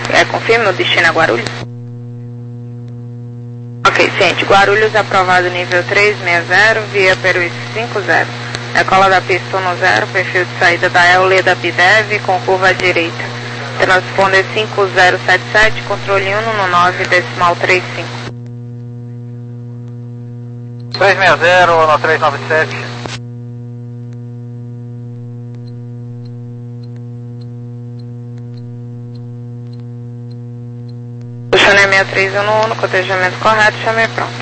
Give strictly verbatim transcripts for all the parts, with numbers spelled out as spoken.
É, confirma, o destino é Guarulhos? Ok, ciente. Guarulhos aprovado nível três seis zero, via Peru cinco zero. Decola da pista um zero, perfil de saída da Euleda Bidev com curva à direita. Transponder cinco zero sete sete, controle um nove, decimal trinta e cinco. três seis zero no três nove sete. Puxando seis três um no cotejamento correto, chamei pronto.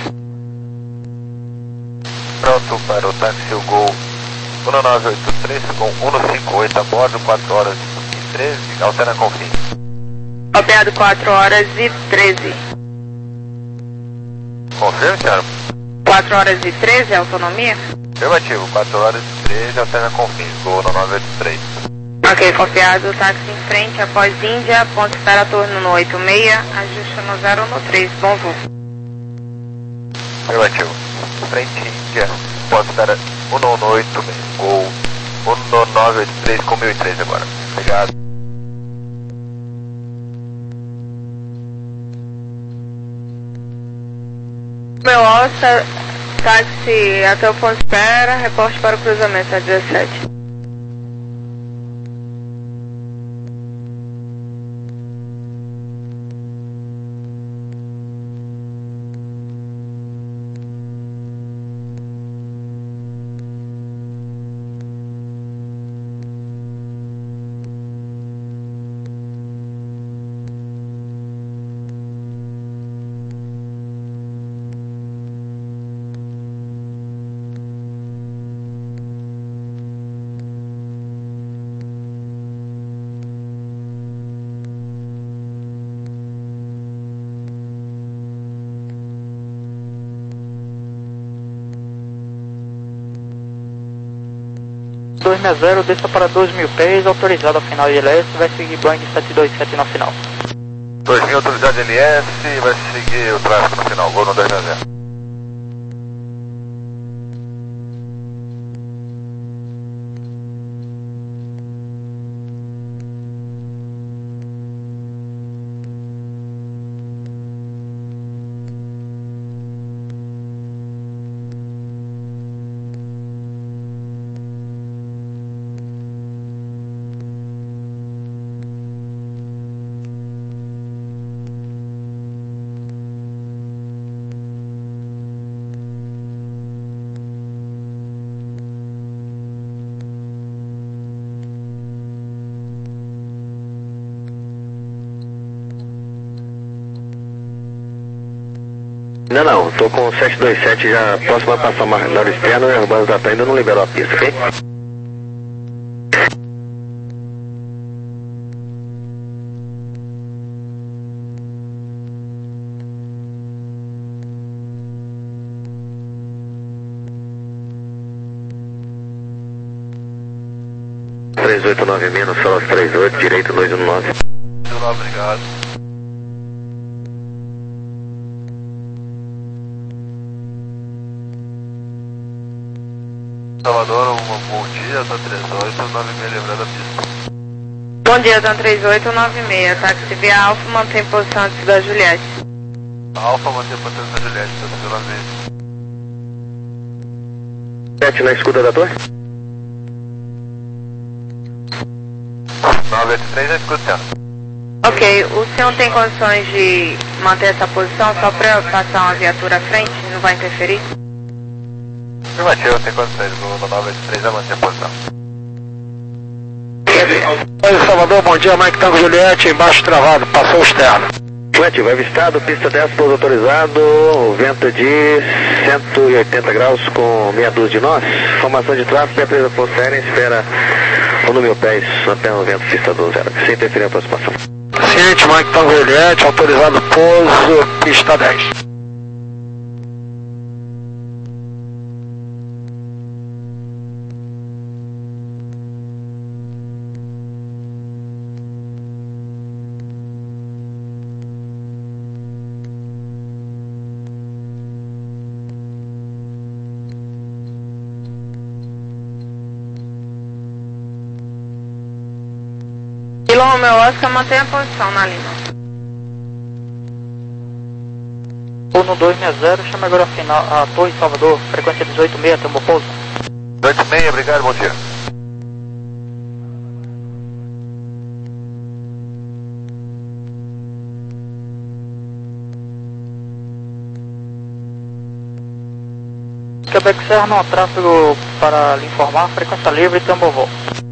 Pronto para o táxi o Gol um nove oito três com cento e cinquenta e oito a bordo, quatro horas e treze, altera com fim. Copiado quatro horas e treze. Confirme, senhora? quatro horas e treze, autonomia? Afirmativo, quatro horas e treze, altera com fim, Gol um nove oito três. Ok, copiado, táxi em frente, após Índia, ponto espera turno no oito seis, ajuste no zero um três, bom voo. Afirmativo, frente Índia, ponto espera um oito seis, Gol um nove oito três com mil e três agora. Obrigado. Meu Alça, táxi até o ponto de espera, reporte para o cruzamento a dezessete. dois seis zero, desça para dois mil pés, autorizado ao final de L S, vai seguir Boeing sete dois sete na final. dois mil autorizado L S, vai seguir o tráfego no final, Gol no dois seis zero. Não, não, tô com o sete dois sete já próximo a passar uma hora externa e a Urbana Tata ainda não liberou a pista, ok? três oito nove menos, só três oito, direito dois um nove. Obrigado. Salvador, um bom dia, tá três oito nove seis, lembrando a pista. Bom dia, Dan três oito nove seis, táxi via Alfa, mantém posição antes da Juliette. Alfa, mantém posição antes da Juliette, tá pela vez. sete na escuta da torre? nove oito três, na escuta, senhora. Ok, o senhor tem condições de manter essa posição só para passar uma viatura à frente? Não vai interferir? Afirmativo, tem condições, Gol no nove oito três, vai manter a posição. Oi, Salvador, bom dia, Mike Tango Juliette, embaixo travado, passou o externo. Afirmativo, avistado, pista dez, pouso autorizado, vento de cento e oitenta graus com meia dúzia de nós. Formação de tráfego, presa posto aérea, espera um no mil pés, apenas vento, pista do zero, sem interferir na aproximação. Ciente, Mike Tango Juliette, autorizado pouso, pista dez. Ilon, meu Oscar, mantém a posição na linha. Uno dois seis zero, chama agora a, final, a Torre Salvador, frequência dezoito seis, tem um bom pouso. dezoito seis, obrigado, bom dia. Quebec Serra não há tráfego para lhe informar, frequência livre, Tambovó.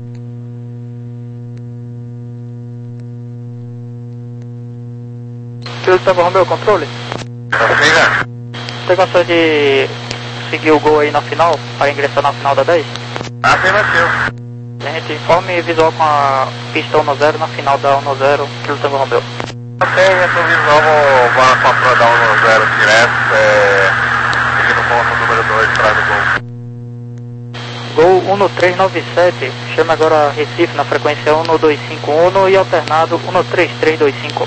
Filho Tango Romeo, controle? Siga. Você gostaria de seguir o gol aí na final, para ingressar na final da dez? Afirmativo. A gente informe visual com a pista um zero na final da um zero, Filho Tango Romeo. Ok, essa visual vou para dar um zero direto, é, seguindo o ponto número dois, atrás do gol. Gol um três nove sete, chama agora Recife na frequência um dois cinco um e alternado um três três dois cinco.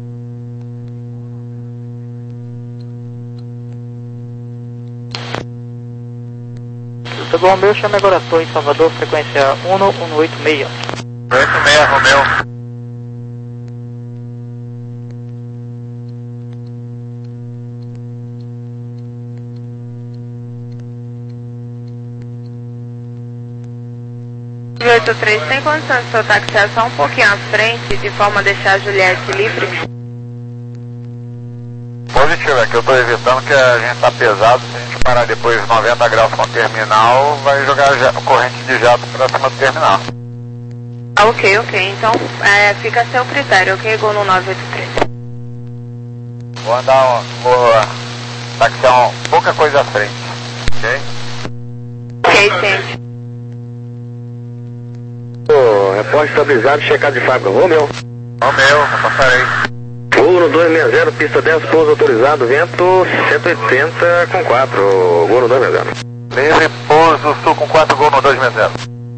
Tango Romeo, chama agora Torre Salvador, frequência um um oito seis. oito seis, Romeu. oito três, tem condições de seu taxiar só um pouquinho à frente, de forma a deixar a Juliette livre? Positivo, é que eu estou evitando que a gente está pesado, se a gente parar depois de noventa graus com o terminal, vai jogar ja- corrente de jato para cima do terminal. Ah, ok, ok, então é, fica a seu critério, ok? Gol no nove oito três. Vou andar, um- vou taxiar um, pouca coisa à frente, ok? Ok, gente. Oh, repórter estabilizado, checado de fábrica. Romeu. Romeu, eu passarei. Uno dois seis zero, pista dez, pouso autorizado, vento cento e oitenta com quatro. Gol no dois seis zero. Livre, pouso, sul com quatro, gol no dois seis zero.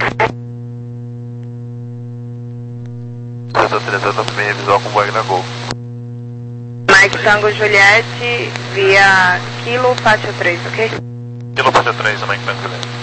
Eu tô tretando bem visual com Wagner Gol. Mike Tango Juliette via Kilo Pátio três, ok? Kilo Pátio três, também que Juliette.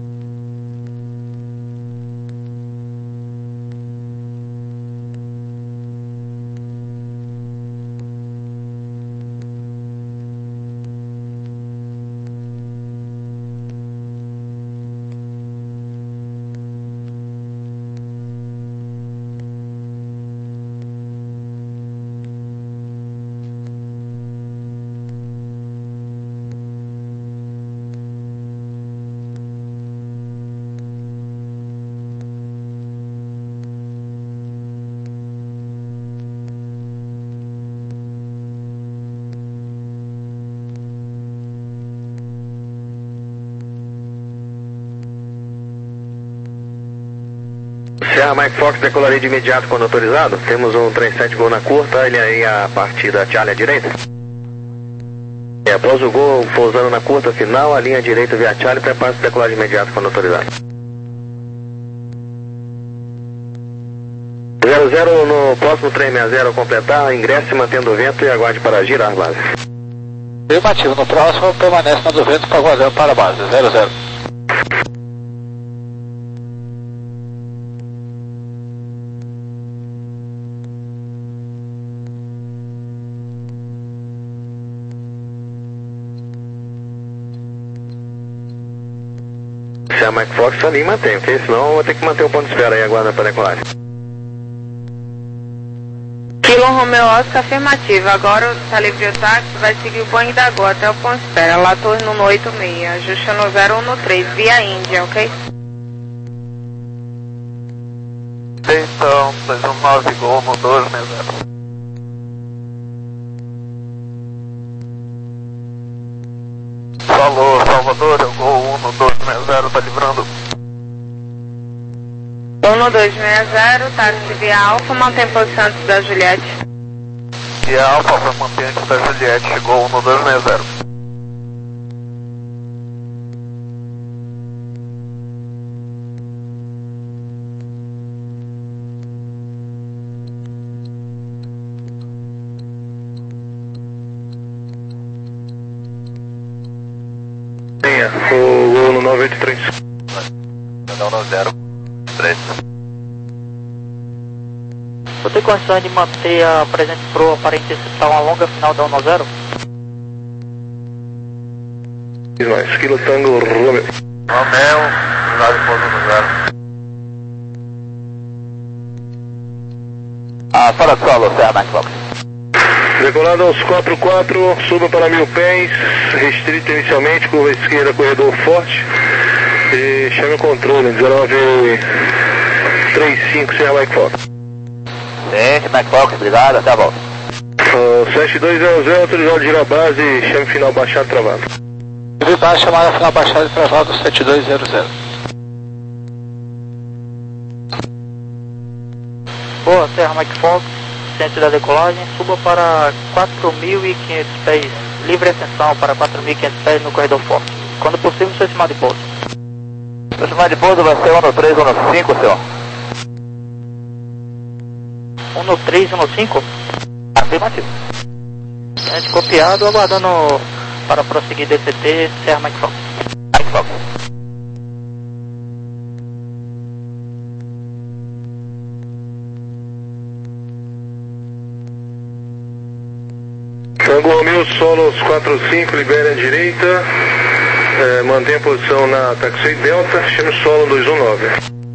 Serra Mike Fox, decolarei de imediato quando autorizado. Temos um três sete gol na curta, ele aí a partir da Charlie à direita. E após o gol, pousando na curta final, a linha direita via Charlie, prepara-se decolar de imediato quando autorizado. zero zero no próximo três seis zero ao completar, ingresse mantendo o vento e aguarde para girar a base. Afirmativo, no próximo permanece na do vento para aguardar para a base, zero zero. Se a Mike Fox ali mantém, ok? Senão eu vou ter que manter o ponto de espera aí, aguarda para decolar. Kilo Romeo Oscar, afirmativo. Agora está livre o táxi, vai seguir o Boeing da Gol até o ponto de espera. Lá torre no oito seis, ajuste no zero um três, via Índia, ok? Então, dois um nove, gol no dois seis zero. Falou, Salvador, eu gol um no dois seis zero, tá livrando. um no dois seis zero, táxi via Alfa, mantém posição antes da Juliette. E a Alfa foi manter antes da Juliette, chegou um no dois seis zero. O gol no nove oito três. Não, no zero três. Você tem condições de manter a presente proa para interceptar uma longa final da um zero? Nós, Kilo Tango Romeo. Romeo, nove pouso no zero. Ah, fora de solo, Serra Mike Fox. Decolado aos quatro quatro, suba para mil pés, restrito inicialmente, curva esquerda, corredor forte. E chame o controle, dezenove trinta e cinco, Serra Mike Fox. Sim, Mike Fox, obrigado, até a volta. Uh, sete dois zero zero, autorizado de girar base, chame final baixado travado. Evitar chamada final baixada e travado sete dois zero zero. Boa, Serra Mike Fox, centro da decolagem, suba para quatro mil e quinhentos pés, livre ascensão para quatro mil e quinhentos pés no corredor forte. Quando possível, seu estimado de pouso. Seu estimado de pouso vai ser um no três, um no cinco, senhor. um no três, um no cinco? Afirmativo. Gente, copiado, aguardando para prosseguir D C T, Serra Mike Fox. Mike Fox. Tango Romeo, solo aos quatro cinco, libere à direita, é, mantém a posição na taxi Delta, chame o solo dois um nove.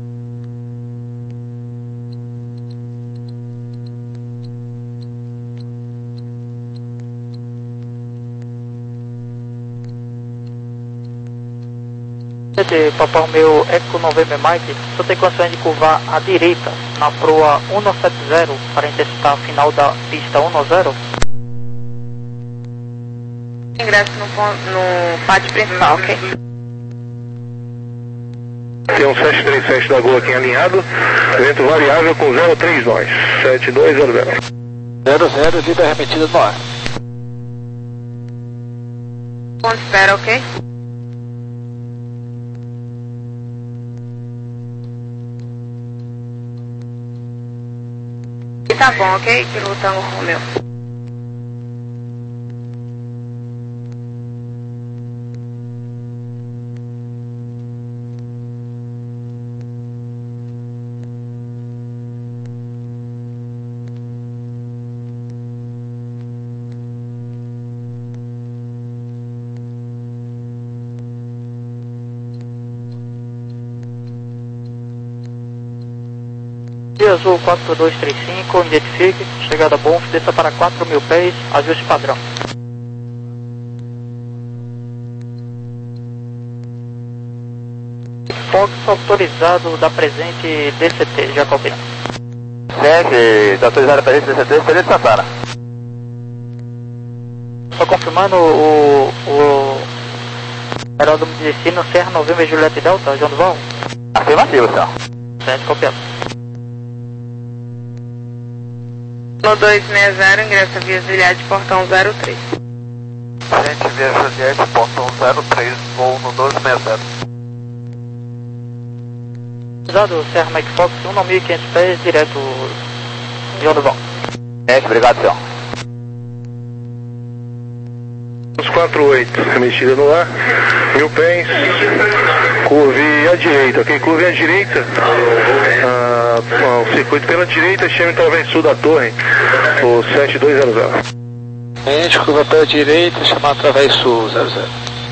De Papai Romeo Eco November Mike, só tem condições de curvar à direita na proa um sete zero para interceptar a final da pista um zero. Ingresso no, pon- no pátio principal, ok? Tem um sete três sete da Gol aqui alinhado, vento variável com zero três nós, sete dois zero zero. zero zero, vida remetida no ar. Ponto de espera, ok? E tá bom, ok? Kilo Tango Romeo. Azul quatro dois três cinco, identifique, chegada bom, desça para quatro mil pés, ajuste padrão. Fox autorizado da presente D C T, Jacobina. Sim, está autorizado a presente D C T, Felipe Santana. Só confirmando o, o aeródromo de destino Serra Novembro Juliette Delta, João Duval. Afirmativo, senhor. Certo, copiado. No dois seis zero, ingressa via Juliette, portão zero três. Gente, via Juliette, portão zero três, voo no doze sessenta. Autorizado Serra Mike Fox, um mil e quinhentos pés, direto João Duval. Gente, obrigado, senhor. Os quatro oito, remetida no ar, mil pés, curve à direita, ok? Curve à direita, ah, o circuito pela direita, chame através sul da torre, o sete dois zero zero. Gente, curva pela direita, chamar através sul, zero zero.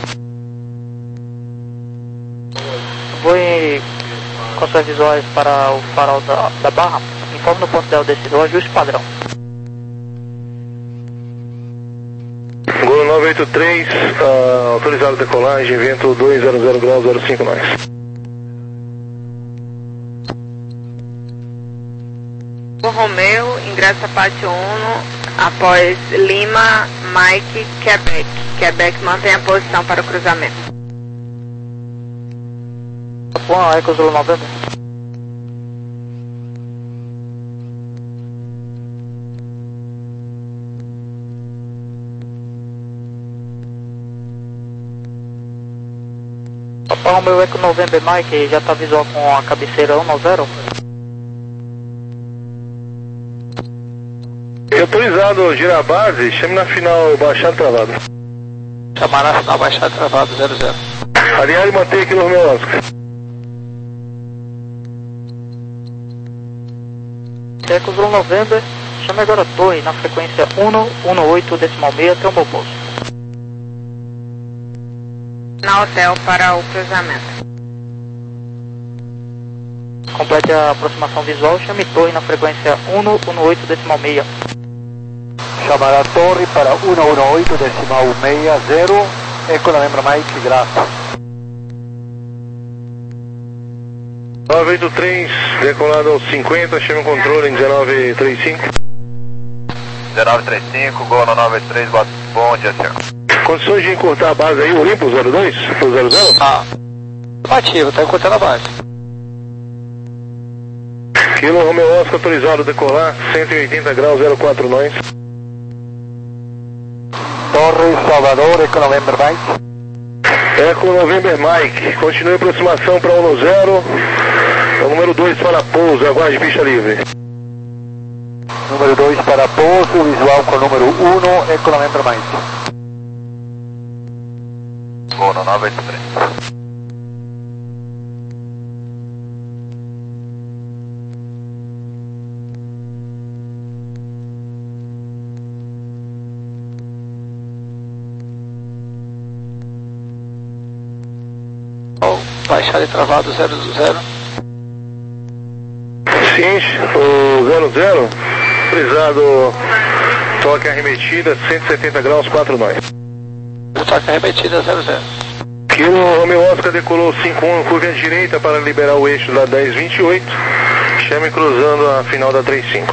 Vou em condições visuais para o farol da, da barra, informe no ponto dela descido, ajuste padrão. Gol nove oito três, uh, autorizado decolagem, vento dois zero zero graus, zero cinco nós. O Romeo ingressa pátio um após Lima, Mike, Quebec. Quebec mantém a posição para o cruzamento. Bom, Eco Zulu noventa. Papai Romeo Eco November Mike, já está visual com a cabeceira um zero. Autorizado girar a base, chame na final baixado travado. Chamar na final baixada travado, zero zero. Alinhar e manter aqui no Romeo Oscar. Eco Zulu November, chame agora a torre na frequência um um oito decimal seis, até o meu posto. na hotel para o cruzamento. Complete a aproximação visual, chame torre na frequência um um oito decimal meia. Chamar a torre para um um oito decimal meia zero, eco novembro Mike, graças. nove oito três, decolado aos cinquenta, chame o controle em dezenove trinta e cinco. dezenove trinta e cinco, Gol no nove oito três, bom dia, senhor. Condições de encurtar a base aí, Olimpo zero dois, pro zero zero? Ah, ativo, tá encurtando a base. Kilo Romeo Oscar autorizado a decolar, cento e oitenta graus, zero quatro nós. Torre Salvador, eco novembro Mike. Eco November Mike, continue a aproximação para um zero, o número dois para pouso, aguarde pista livre. Número dois para pouso, visual com o número um, eco novembro Mike. Gol no nove oito três. Baixada e travado zero zero. Ciente, o zero zero, autorizado, toque arremetida, cento e setenta graus, quatro nós. Toque arremetida zero zero. Kilo Romeo Oscar decolou cinco um, curva à direita para liberar o eixo da dez vinte e oito, chame cruzando a final da trinta e cinco.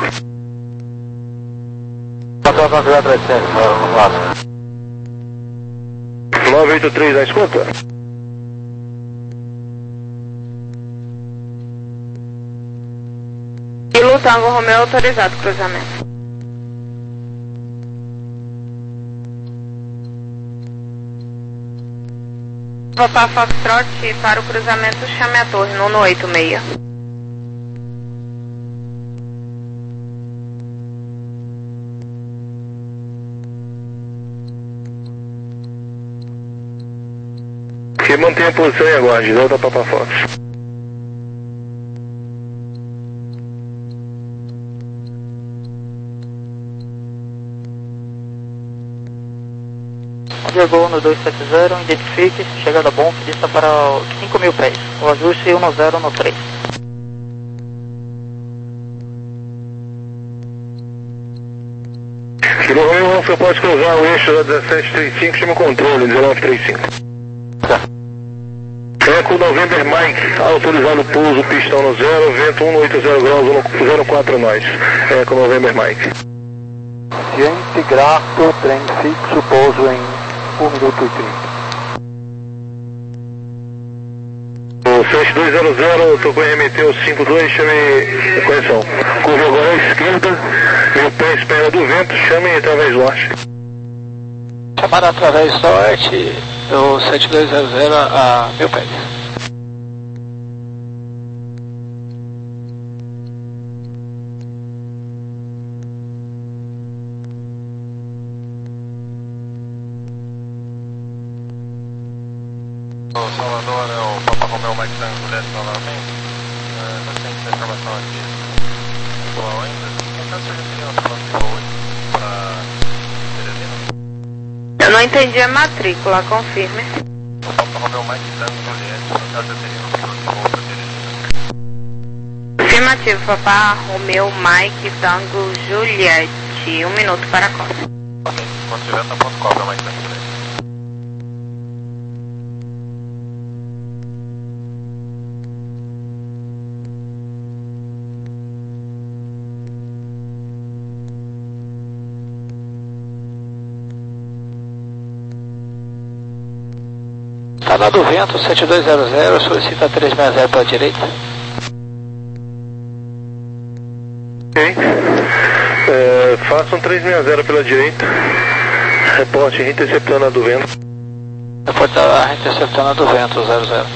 nove oito três, na escuta? Kilo Tango Romeo autorizado cruzamento. Papa Foxtrot para o cruzamento, chame a torre no um oito seis. Que mantenha a posição e aguarde, volta Papa Fox. Gol no dois sete zero, identifique, chegada bom, pista para cinco mil pés. O ajuste um zero no três. Kilo Romeo, você pode cruzar o eixo da dezessete trinta e cinco, chama o controle, dezenove trinta e cinco. Eco November Mike, autorizado pouso, pistão no zero, vento um oito zero graus, zero quatro nós. Eco November Mike. Ciente, grato, trem fixo, pouso em um minuto e trinta. O sete dois zero zero, tocou e remeteu cinco dois, chame correção. Curva agora à esquerda, meu pé espera do vento, chame através norte. Chamada através norte, do sete dois zero zero a mil pés. O Salvador é o Papa Romeo Mike Tango Juliette novamente. É, nós temos essa informação aqui atual ainda. No caso, a gente teria uma próxima hoje para Teresina. Eu não entendi a matrícula, confirme. O Papa Romeo Mike Tango Juliette, no caso, eu teria uma próxima para Teresina. Afirmativo, Papa Romeo Mike Tango Juliette. Um minuto para a costa. Ok, quando tiver, tá pronto, cobra Mike Tango Juliette. Tá dado vento, sete dois zero zero, solicita três seis zero para a direita. Ok. É, façam três seis zero pela direita. Reporte interceptando a do vento. Reporte a interceptando a do vento, zero zero.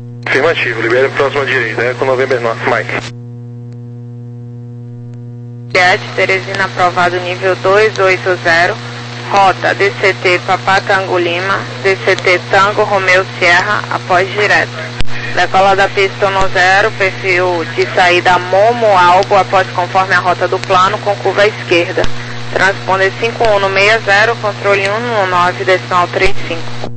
Afirmativo, libere próximo à direita, Eco November Norte, Mike. Juliette, Teresina aprovado nível dois oito zero, rota D C T Papá Tango Lima, D C T Tango Romeu Sierra, após direto. Decola da pista no zero, perfil de saída Momo Albo, após conforme a rota do plano, com curva à esquerda. Transponder cinco um no seis zero, controle um um nove, decimal trinta e cinco.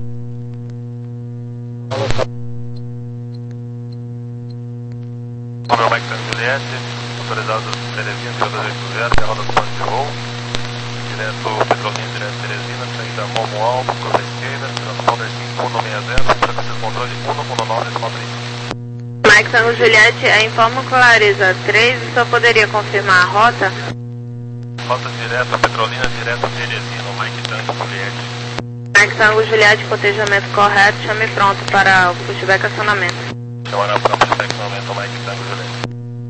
Romeu Mike Tango Juliette, autorizado Teresina, zero dois oito zero, que é a rota do plano de voo. Direto Petrolina, direto Teresina, saída Momo Albo, curva à esquerda, transponder cinco um no seis zero, frequência de controle um um nove, decimal trinta e cinco. Mike Tango Juliette, a informa Clarisa três, só poderia confirmar a rota? Rota direta Petrolina, direto Teresina, Mike Tango Juliette. Mike Tango Juliette, cotejamento correto, chame pronto para o pushback acionamento. Chamará para o pushback acionamento, Mike Tango Juliette.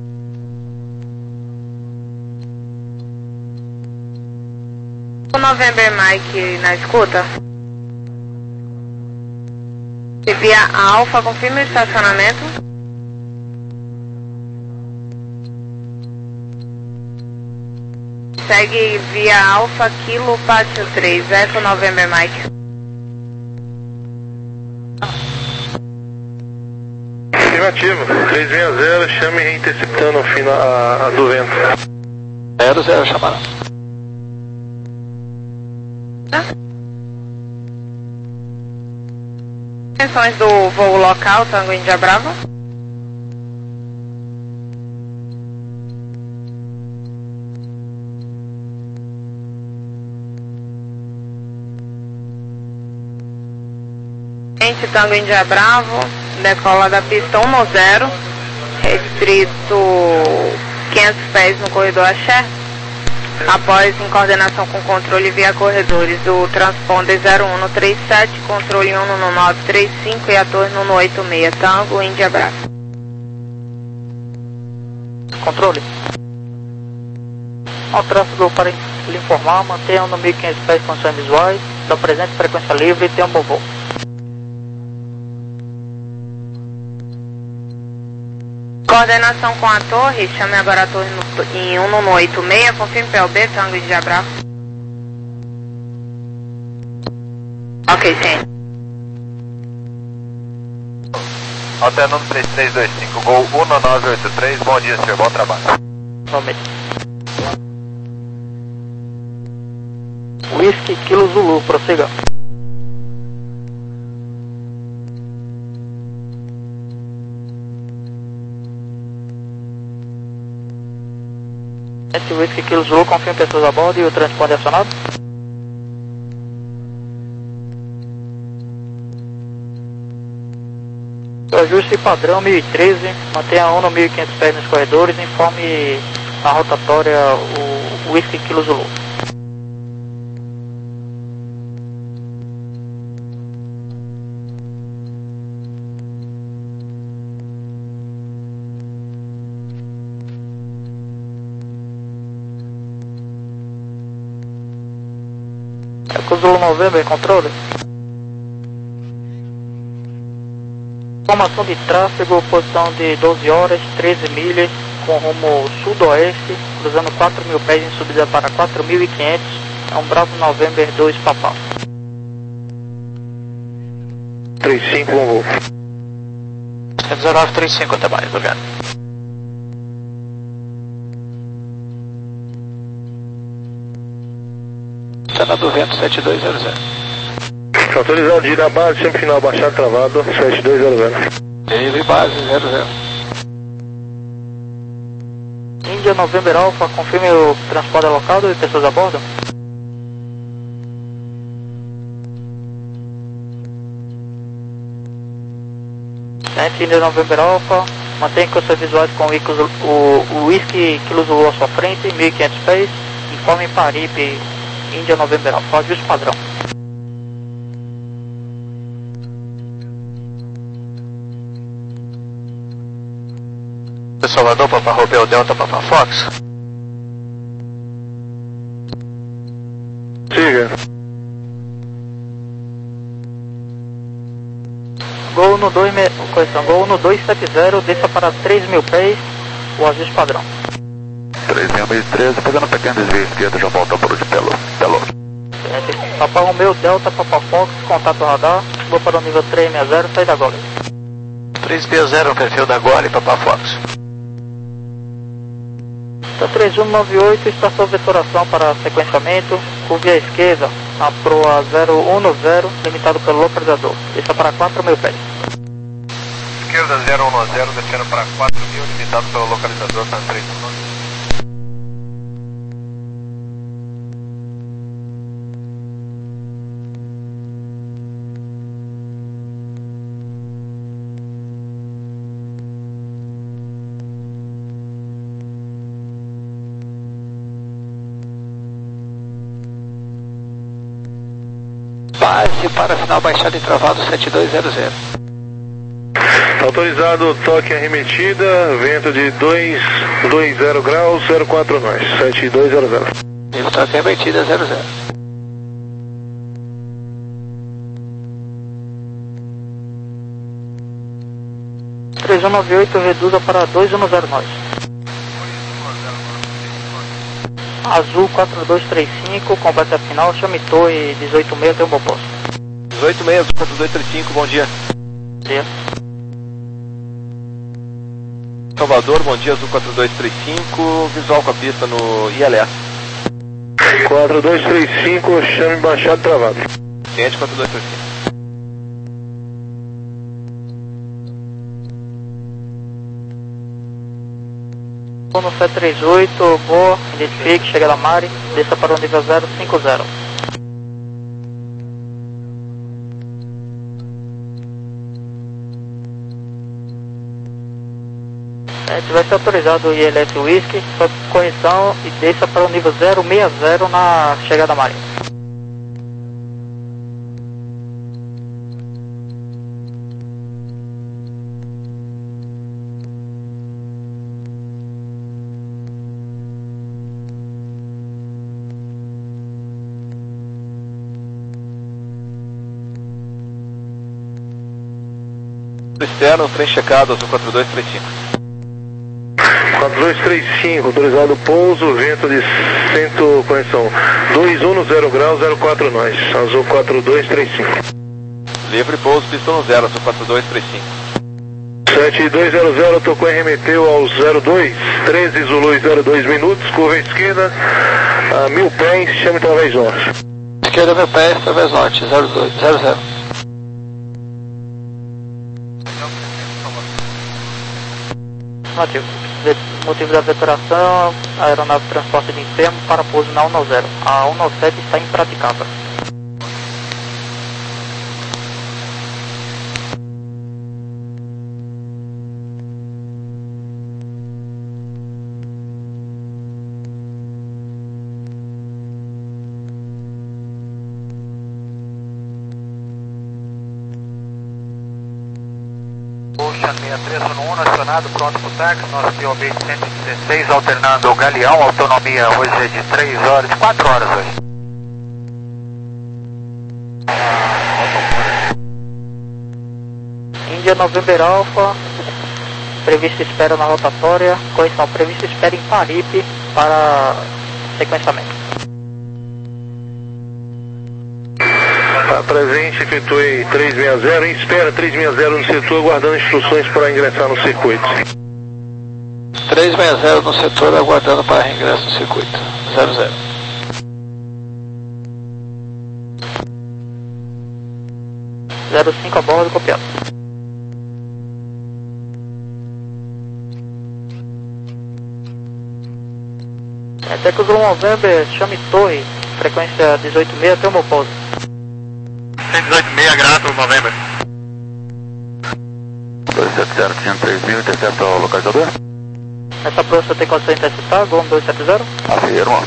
O November Mike na escuta. Via Alfa, confirme o estacionamento. Segue via Alfa, Kilo, Pátio três, Eco November Mike. Afirmativo, três seis zero, chame reinterceptando o fim a, a do vento. zero zero, chamará. Intenções do voo local, Tango Índia Brava. Gente, Tango Índia Bravo, decola da pista um no zero, restrito quinhentos pés no corredor Axé. Após, em coordenação com controle via corredores, o transponder zero um no trinta e sete, controle um no nove três cinco e a torre no oitenta e seis, Tango Índia Brava. Controle. Ao tráfego para lhe informar, mantenha no mil e quinhentos pés condições visuais, da presente frequência livre e tenha um bom voo. Coordenação com a torre, chame agora a torre no, em um no oitenta e seis, confirme P L B, Tango Índia Brava. Ok, sim. Até número três três dois cinco, Gol um nove oito três, bom dia senhor, bom trabalho. Nome. Whisky Kilo Zulu, prossiga. Esse Whisky Kilo Zulu, confirme pessoas a bordo e o transponder acionado. O ajuste padrão mil e treze, mantenha um no mil e quinhentos pés nos corredores, informe na rotatória o Whisky Kilo Zulu. É o Zulu November, controle. Informação de tráfego, posição de doze horas, treze milhas, com rumo sudoeste, cruzando quatro mil pés em subida para quatro mil e quinhentos, é um Bravo November dois Papá. trinta e cinco, bom voo. dezenove trinta e cinco, até mais, obrigado. Cena do vento sete dois zero zero. Autorizado de ir à base, sempre final baixado, travado, sete dois zero zero. Ele base zero zero. Índia November Alpha, confirme o transporte alocado e pessoas a bordo. Gente, Índia November Alpha, mantenha condições visuais com o, o Whisky Kilo Zulu à sua frente, mil e quinhentos pés, informe em Paripe, Índia November Alpha, ajuste padrão. Salvador, Papa Romeo Delta, Papa Fox. Siga. Gol no dois, correção, Gol no dois sete zero, desça para três mil pés, o ajuste padrão. três seis seis treze, pegando um pequeno desvio esquerdo, já volta para o de Pelo. Pelo. Papa Romeu Delta, Papa Fox, contato radar, vou para o nível três seis zero, sai da Gole. três seis zero, perfil da Gole, Papa Fox. Tá três um nove oito, estação vetoração para sequenciamento, curva à esquerda, na proa zero um zero, limitado pelo localizador. Isso é para quatro mil pés. Esquerda zero um zero, descendo para quatro mil, limitado pelo localizador para três um nove. Base para final baixado e travado sete dois zero zero. Autorizado toque arremetida, vento de dois dois zero graus, zero quatro nós, sete dois zero zero. Nível toque arremetida zero zero. três um nove oito, reduza para dois um zero nós. Azul quatro dois três cinco, completa a final, chame torre dezoito seis, tem um bom posto. dezoito seis, quatro dois três cinco, bom dia. Bom dia. Salvador, bom dia, Azul quatro dois três cinco, visual com a pista no I L S. quatro dois três cinco, chame baixado travado. Cliente quatro dois três cinco. No sete três oito, boa, identifique, chega da Mari, desça para o nível zero cinco zero. É, tivesse autorizado o I L S Whisky, só correção e desça para o nível zero seis zero na chegada da Mari. Externo, trem checado, Azul quatro dois três cinco. quatro dois três cinco, autorizado pouso, vento de cento, correção, dois um zero graus, zero quatro nós, Azul quatro dois três cinco. Livre pouso, pista no zero, Azul quatro dois três cinco. sete dois zero zero, tocou e remeteu ao zero dois, treze Zulu zero dois minutos, curva à esquerda, a mil pés, chame através norte. Esquerda mil pés, através norte, zero dois zero zero. Motivo. Motivo da vetoração, a aeronave de transporte de enfermo para pouso na um zero. A um sete está impraticável. Ocean seis três um um, acionado, pronto para o táxi, nosso P O B cento e dezesseis, alternando o Galeão, autonomia hoje é de três horas, quatro horas hoje. Índia November Alpha, prevista espera na rotatória, correção, prevista espera em Paripe para sequenciamento. A presente, efetuei três seis zero, em espera três seis zero no setor, aguardando instruções para ingressar no circuito. três seis zero no setor, aguardando para reingresso no circuito, zero zero. zero cinco a bordo, copiado. Até que o November, chame torre, frequência dezoito seis, tem o meu pouso. cento e dezoito seis, grato, November. dois sete zero, quinhentos e três mil, intercepta o localizador. Essa proa tem condição de interceptar, Gom dois sete zero. Afirma.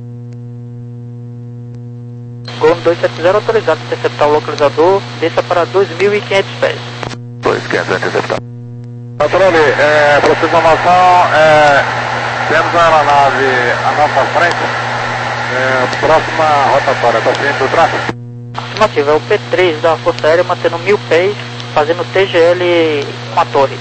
Gom dois sete zero autorizado a interceptar o localizador, desça para dois mil e quinhentos pés. dois mil e quinhentos interceptar. Patrone, é, para sua informação, é, temos a aeronave à nossa frente, é, próxima rotatória, está saindo do tráfego? Afirmativo, é o P três da Força Aérea mantendo mil pés, fazendo T G L com a torre.